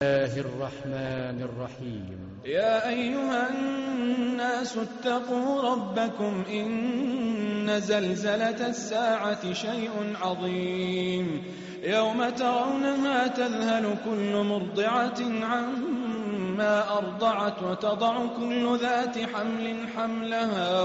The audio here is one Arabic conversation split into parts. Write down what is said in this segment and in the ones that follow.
الله الرحمن الرحيم. يا أيها الناس اتقوا ربكم إن زلزلة الساعة شيء عظيم يوم ترونها تذهل كل مرضعة عما أرضعت وتضع كل ذات حمل حملها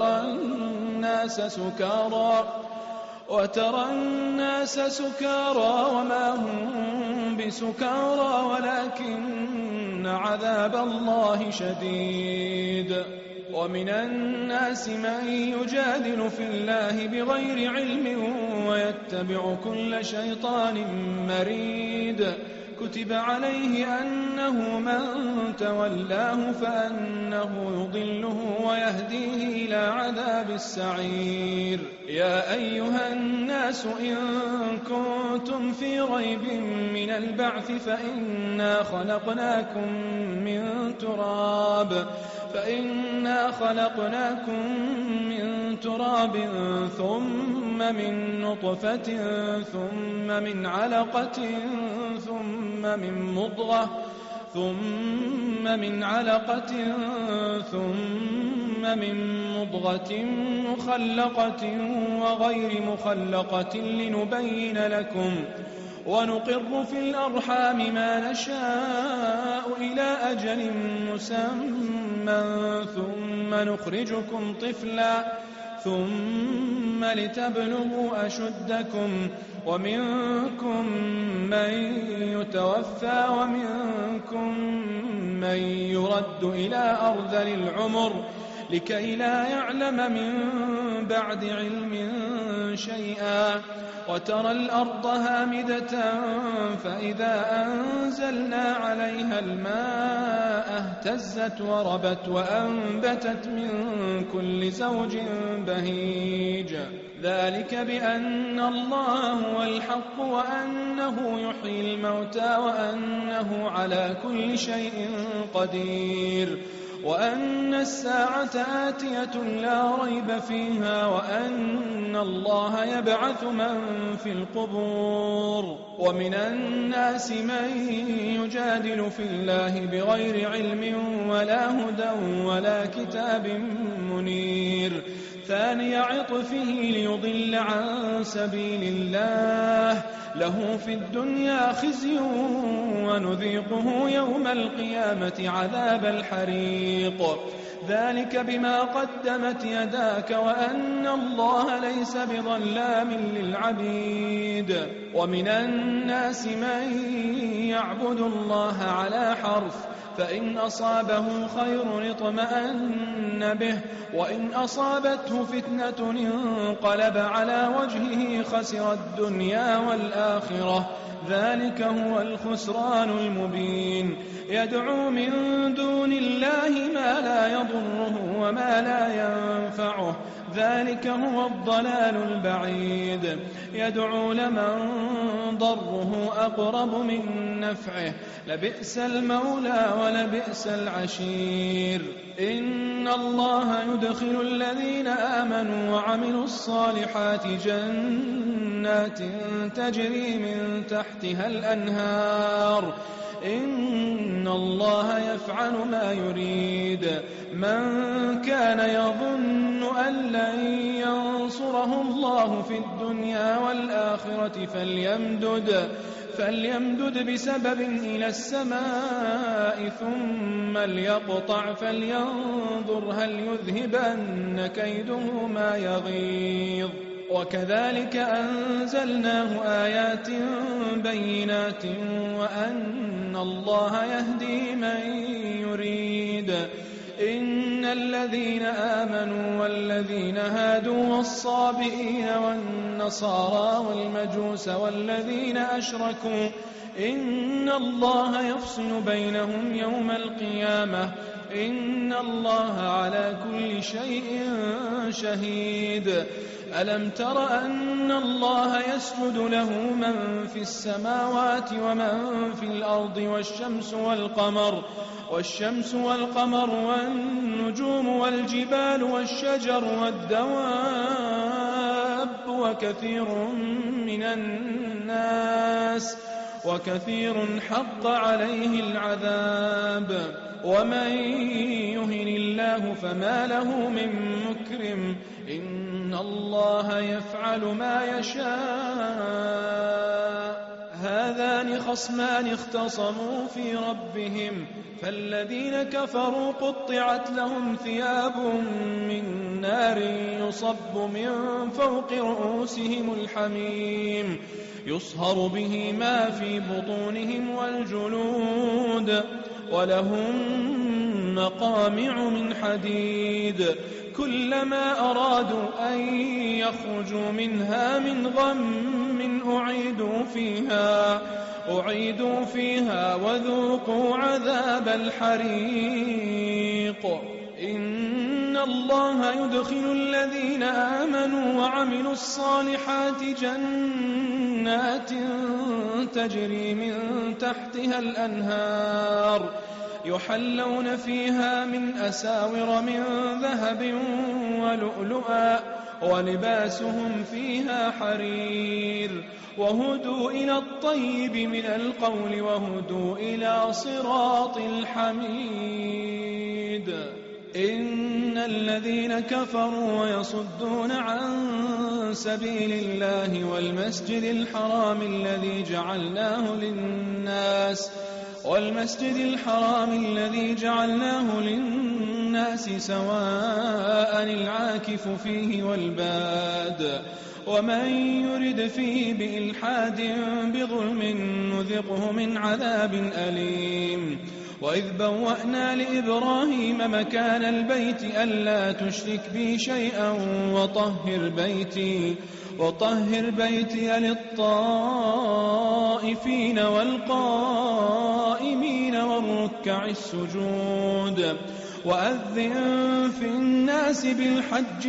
وترى الناس سكارى وما هم بسكارى ولكن عذاب الله شديد. ومن الناس من يجادل في الله بغير علم ويتبع كل شيطان مريد. كتب عليه أنه من تولاه فأنه يضله ويهديه إلى عذاب السعير. يا أيها الناس إن كنتم في ريب من البعث فإنا خلقناكم من تراب ثم من نطفة ثم من علقة ثم من مضغة مخلقة وغير مخلقة لنبين لكم ونقر في الأرحام ما نشاء إلى أجل مسمى ثم نخرجكم طفلا ثم لتبلغوا أشدكم ومنكم من يتوفى ومنكم من يرد إلى أرذل العمر لكي لا يعلم من بعد علم شيئا. وترى الأرض هامدة فإذا أنزلنا عليها الماء اهتزت وربت وأنبتت من كل زوج بهيج. ذلك بأن الله هو الحق وأنه يحيي الموتى وأنه على كل شيء قدير وأن الساعة آتية لا ريب فيها وأن الله يبعث من في القبور. ومن الناس من يجادل في الله بغير علم ولا هدى ولا كتاب منير. ثاني عطفه ليضل عن سبيل الله له في الدنيا خزي ونذيقه يوم القيامة عذاب الحريق. ذلك بما قدمت يداك وأن الله ليس بظلام للعبيد. ومن الناس من يعبد الله على حرف فإن أصابه خير اطمأن به وإن أصابته فتنة انقلب على وجهه خسر الدنيا والآخرة. ذلك هو الخسران المبين. يدعو من دون الله ما لا يضره وما لا ينفعه ذلك هو الضلال البعيد. يدعو لمن ضره أقرب من نفعه لبئس المولى ولبئس العشير. إن الله يدخل الذين آمنوا وعملوا الصالحات جنات تجري من تحتها الأنهار. إن الله يفعل ما يريد. من كان يظن أن لن ينصره الله في الدنيا والآخرة فليمدد بسبب إلى السماء ثم ليقطع فلينظر هل يذهبن كيده ما يغيظ. وكذلك أنزلناه آيات بينات وأن الله يهدي من يريد. إن الذين آمنوا والذين هادوا والصابئين والنصارى والمجوس والذين أشركوا إن الله يفصل بينهم يوم القيامة إن الله على كل شيء شهيد. ألم تر أن الله يسجد له من في السماوات ومن في الأرض والشمس والقمر والنجوم والجبال والشجر والدواب وكثير من الناس وكثير حق عليه العذاب. ومن يهن الله فما له من مكرم، إن الله يفعل ما يشاء. هذان خصمان اختصموا في ربهم، فالذين كفروا قطعت لهم ثياب من نار يصب من فوق رؤوسهم الحميم، يصهر به ما في بطونهم والجلود، ولهم مقامع من حديد، كلما أرادوا أن يخرجوا منها من غم أعيدوا فيها وذوقوا عذاب الحريق. إن الله يدخل الذين آمنوا وعملوا الصالحات جنات تجري من تحتها الأنهار، يحلون فيها من أساور من ذهب ولؤلؤا، ولباسهم فيها حرير، وهدوا إلى الطيب من القول وهدوا إلى صراط الحميد. إن الذين كفروا ويصدون عن سبيل الله والمسجد الحرام الذي جعلناه للناس سواء العاكف فيه والباد، ومن يرد فيه بإلحاد بظلم نذقه من عذاب أليم. وإذ بوأنا لإبراهيم مكان البيت ألا تشرك بي شيئا وطهر بيتي للطائفين والقائمين والركع السجود. وأذن في الناس بالحج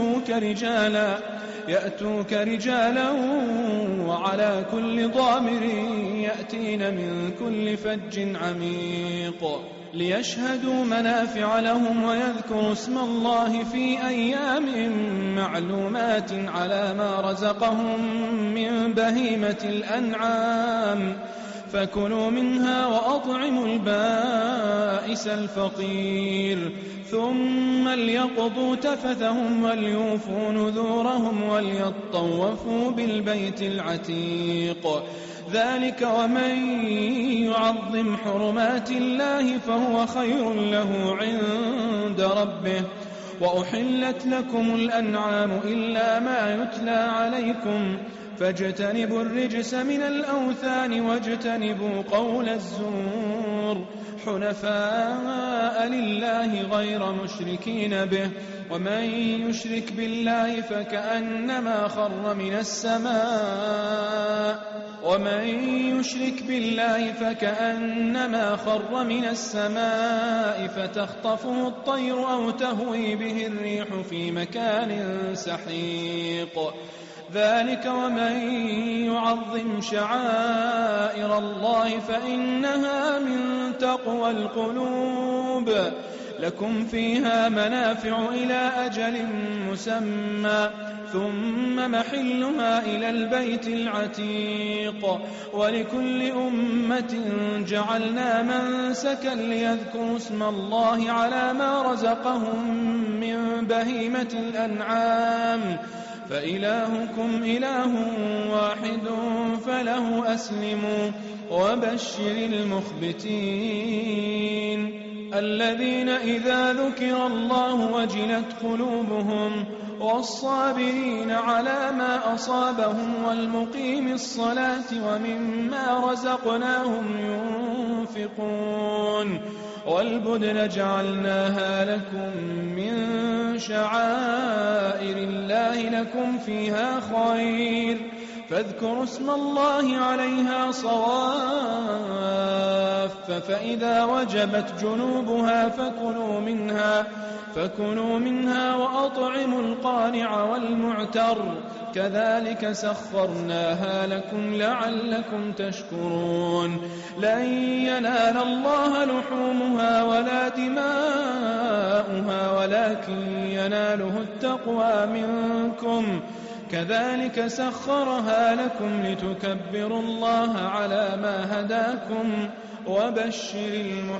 يأتوك رجالا وعلى كل ضامر يأتين من كل فج عميق، ليشهدوا منافع لهم ويذكروا اسم الله في أيام معلومات على ما رزقهم من بهيمة الأنعام، فكلوا منها وأطعموا البائس الفقير، ثم ليقضوا تفثهم وليوفوا نذورهم وليطوفوا بالبيت العتيق. ذلك ومن يعظم حرمات الله فهو خير له عند ربه. وأحلت لكم الأنعام إلا ما يتلى عليكم، فاجتنبوا الرجس من الأوثان واجتنبوا قول الزور، حنفاء لله غير مشركين به. ومن يشرك بالله فكأنما خر من السماء فتخطفه الطير أو تهوي به الريح في مكان سحيق. ذلك ومن يعظم شعائر الله فإنها من تقوى القلوب. لكم فيها منافع إلى أجل مسمى، ثم محلها إلى البيت العتيق. ولكل أمة جعلنا منسكا ليذكروا اسم الله على ما رزقهم من بهيمة الأنعام، فإلهكم إله واحد فله أسلموا. وبشر المخبتين الذين إذا ذكر الله وجلت قلوبهم، والصابرين على ما أصابهم والمقيم الصلاة ومما رزقناهم ينفقون. والبدن جعلناها لكم من شعائر الله لكم فيها خير، فاذكروا اسم الله عليها صواف، فإذا وجبت جنوبها فكلوا منها وأطعموا القانع والمعتر، كذلك سخرناها لكم لعلكم تشكرون. لن ينال الله لحومها ولا دماؤها ولكن يناله التقوى منكم، كذلك سخرها لكم لتكبروا الله على ما هداكم وبشر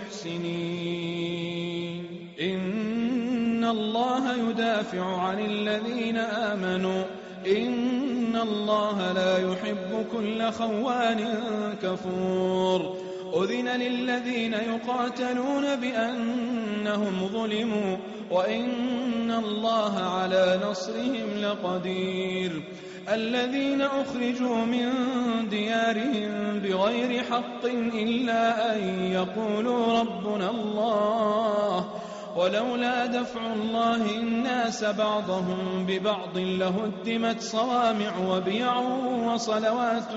المحسنين إن الله يدافع عن الذين آمنوا إن الله لا يحب كل خوان كفور أذن للذين يقاتلون بأنهم ظلموا وإن الله على نصرهم لقدير الذين أخرجوا من ديارهم بغير حق إلا أن يقولوا ربنا الله ولولا دفع الله الناس بعضهم ببعض لهدمت صوامع وبيع وصلوات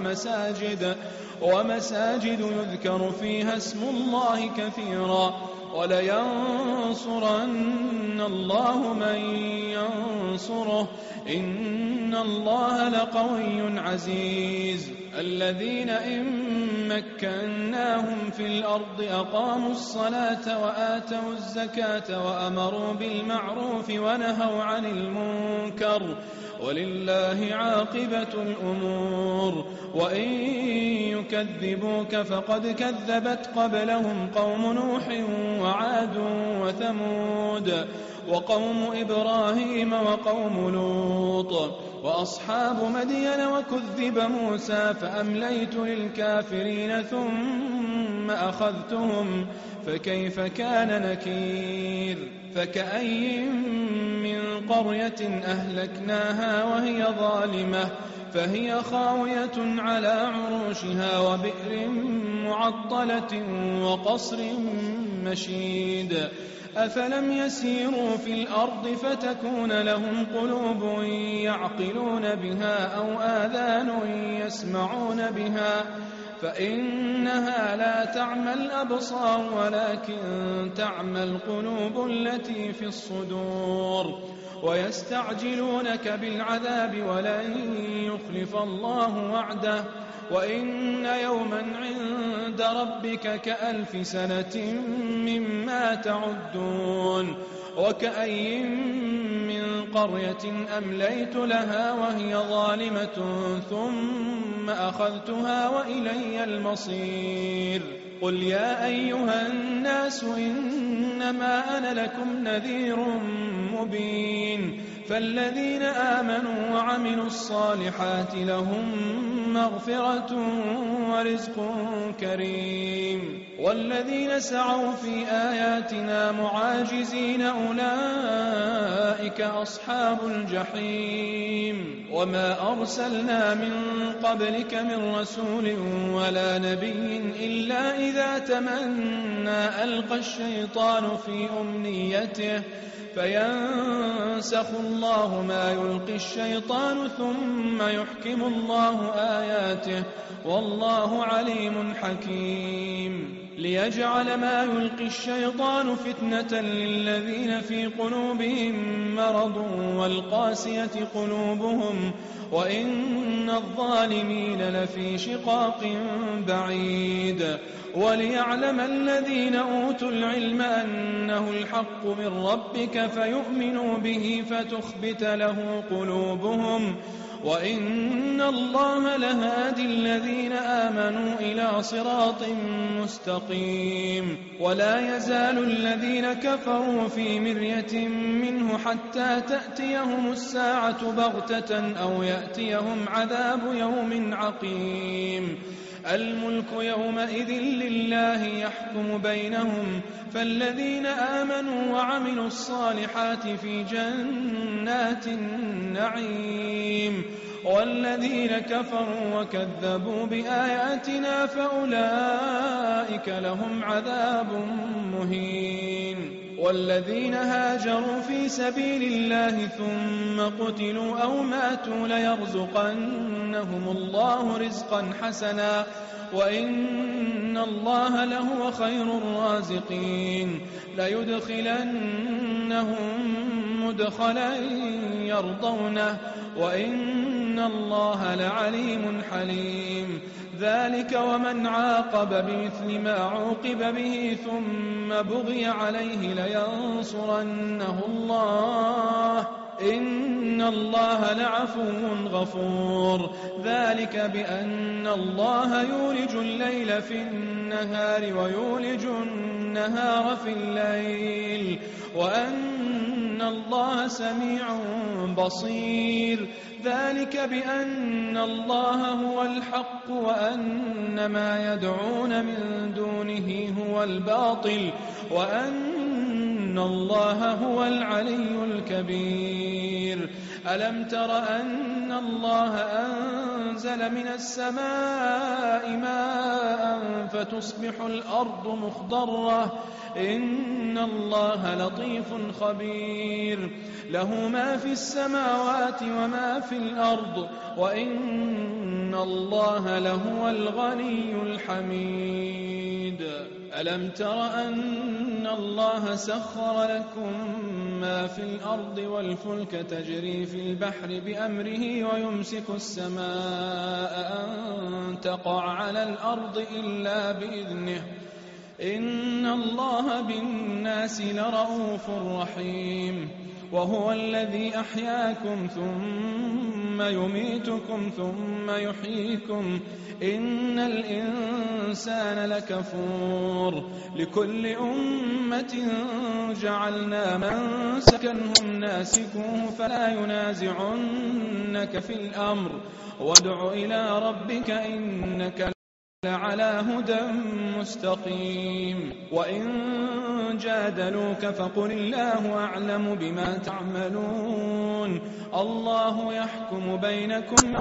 ومساجد يذكر فيها اسم الله كثيرا ولينصرن الله من ينصره إن الله لقوي عزيز الذين إن مكناهم في الأرض أقاموا الصلاة وآتوا الزكاة وأمروا بالمعروف ونهوا عن المنكر ولله عاقبة الأمور وإن يكذبوك فقد كذبت قبلهم قوم نوح وعاد وثمود وقوم إبراهيم وقوم لوط وأصحاب مدين وكذب موسى فأمليت للكافرين ثم أخذتهم فكيف كان نكير فكأي من قرية أهلكناها وهي ظالمة فهي خاوية على عروشها وبئر معطلة وقصر مشيد أفلم يسيروا في الأرض فتكون لهم قلوب يعقلون بها أو آذان يسمعون بها فإنها لا تعمى الأبصار ولكن تعمى القلوب التي في الصدور ويستعجلونك بالعذاب ولن يخلف الله وعده وإن يوما عند ربك كألف سنة مما تعدون وكأي من قرية أمليت لها وهي ظالمة ثم أخذتها وإلي المصير قل يا أيها الناس إنما أنا لكم نذير مبين فالذين آمنوا وعملوا الصالحات لهم مغفرة ورزق كريم والذين سعوا في آياتنا معاجزين أولئك أصحاب الجحيم وما أرسلنا من قبلك من رسول ولا نبي إلا إذا تمنى ألقى الشيطان في أمنيته فينسخ الله ما يلقي الشيطان ثم يحكم الله آياته والله عليم حكيم ليجعل ما يلقي الشيطان فتنة للذين في قلوبهم مرض والقاسية قلوبهم وإن الظالمين لفي شقاق بعيد وليعلم الذين أوتوا العلم أنه الحق من ربك فيؤمنوا به فتخبت له قلوبهم وإن الله لهادي الذين آمنوا إلى صراط مستقيم ولا يزال الذين كفروا في مرية منه حتى تأتيهم الساعة بغتة أو يأتيهم عذاب يوم عقيم الملك يومئذ لله يحكم بينهم فالذين آمنوا وعملوا الصالحات في جنات النعيم والذين كفروا وكذبوا بآياتنا فأولئك لهم عذاب مهين والذين هاجروا في سبيل الله ثم قتلوا أو ماتوا ليرزقنهم الله رزقا حسنا وإن الله لهو خير الرازقين ليدخلنهم مدخلا يرضونه وإن الله لعليم حليم ذلك ومن عاقب بمثل ما عوقب به ثم بغي عليه لينصرنه الله إن الله لعفو غفور. ذلك بأن الله يولج الليل في النهار ويولج النهار في الليل وأن الله سميع بصير. ذلك بأن الله هو الحق وأن ما يدعون من دونه هو الباطل وأن الله هو العلي الكبير. ألم تر أن الله أنزل من السماء ماء فتصبح الأرض مخضرة إن الله لطيف خبير. له ما في السماوات وما في الأرض وإن الله لهو الغني الحميد. ألم تر أن الله سخر لكم ما في الأرض والفلك تجري في البحر بأمره ويمسك السماء أن تقع على الأرض إلا بإذنه إن الله بالناس لرءوف رحيم. وهو الذي أحياكم ثم يميتكم ثم يحييكم إن الإنسان لكفور. لكل أمة جعلنا منسكا هم ناسكوه فلا ينازعنك في الأمر وادع إلى ربك إنك لعلى هدى مستقيم. وإن جادلوك فقل الله أعلم بما تعملون الله يحكم بينكم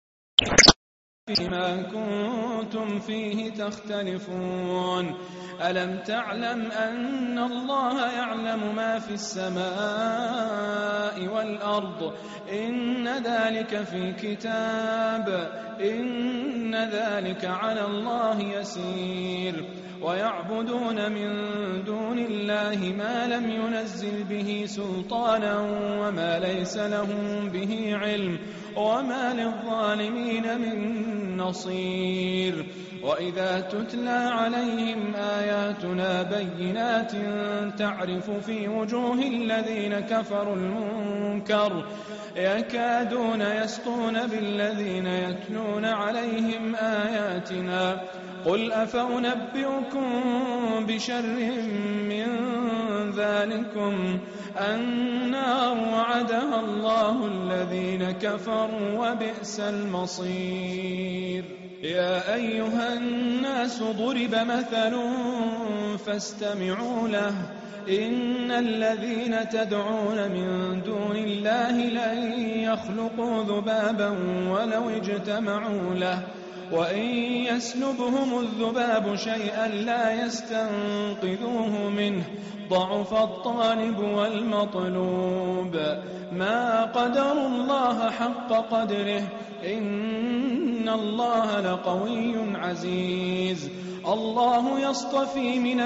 فيما كنتم فيه تختلفون. ألم تعلم أن الله يعلم ما في السماء والأرض إن ذلك في كتاب إن ذلك على الله يسير. ويعبدون من دون الله ما لم ينزل به سلطانا وما ليس لهم به علم وما للظالمين من نصير. وإذا تتلى عليهم آياتنا بينات تعرف في وجوه الذين كفروا المنكر يكادون يسطون بالذين يتلون عليهم آياتنا قل أفأنبئكم بشر من ذلكم النار وعدها الله الذين كفروا وبئس المصير. يا أيها الناس ضرب مثل فاستمعوا له إن الذين تدعون من دون الله لن يخلقوا ذبابا ولو اجتمعوا له وإن يسلبهم الذباب شيئا لا يستنقذوه منه ضعف الطالب والمطلوب. ما قدروا الله حق قدره إن الله لقوي عزيز. الله يصطفي من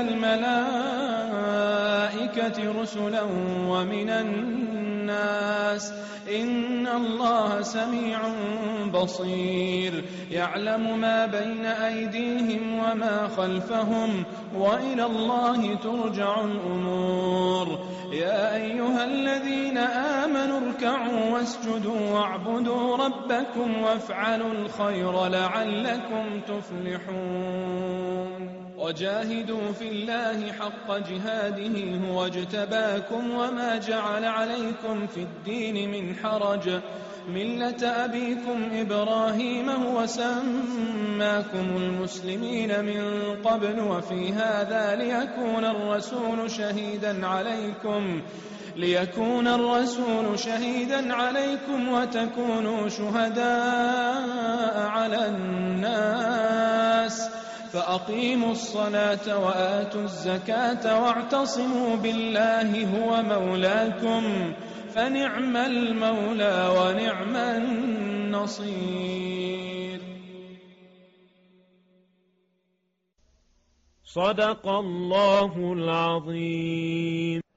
الملائكة رسلا ومن الناس إن الله سميع بصير. يعلم ما بين أيديهم وما خلفهم وإلى الله ترجع الأمور. يا أيها الذين آمنوا اركعوا واسجدوا واعبدوا ربكم وافعلوا الخير لعلكم تفلحون. وجاهدوا في الله حق جهاده هو اجتباكم وما جعل عليكم في الدين من حرج ملة أبيكم إبراهيم هو سماكم المسلمين من قبل وفي هذا ليكون الرسول شهيدا عليكم وتكونوا شهداء على الناس فأقيموا الصلاة وآتوا الزكاة واعتصموا بالله هو مولاكم فنعم المولى ونعم النصير. صدق الله العظيم.